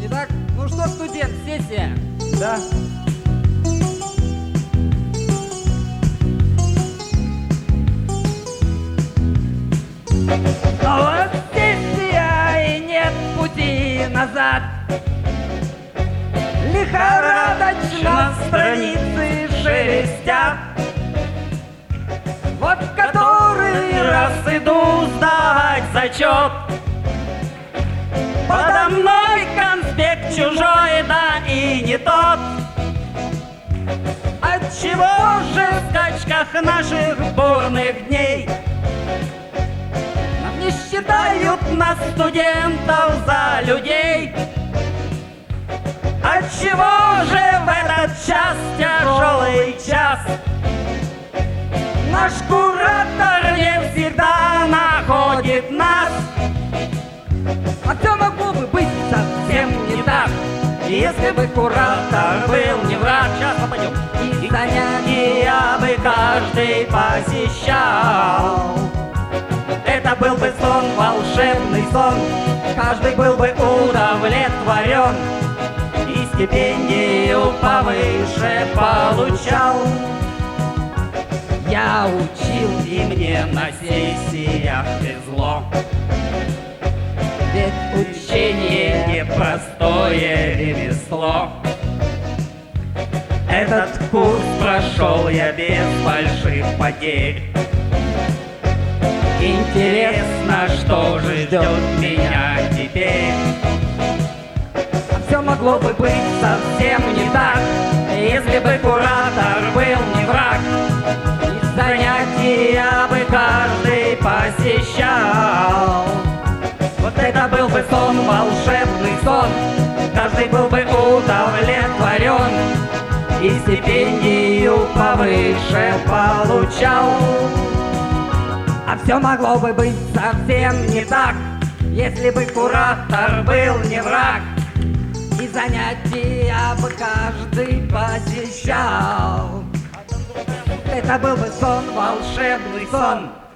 Итак, ну что, студент, сессия. Да. Но вот сессия и нет пути назад. Лихорадочно страницы шелестят. Вот который раз иду сдавать зачет. Подо мной конспект чужой, да и не тот. Отчего же в скачках наших бурных дней не считают нас, студентов, за людей? Отчего же в этот час, тяжелый час, наш куратор не всегда находит нас? А все могло бы быть совсем не так, если бы куратор был не враг. Сейчас попадем. И занятия бы каждый посещал. Это был бы сон, волшебный сон. Каждый был бы удовлетворен и стипендию повыше получал. Я учил, и мне на сессиях везло. Ведь учение непростое ремесло. Этот курс прошел я без больших потерь. Интересно, что же ждет меня теперь? Все могло бы быть совсем не так, если бы куратор был не враг. И занятия бы каждый посещал. Вот это был бы сон, волшебный сон. Каждый был бы удовлетворен и стипендию повыше получал. А все могло бы быть совсем не так, если бы куратор был не враг. И занятия бы каждый посещал. Это был бы сон, волшебный сон.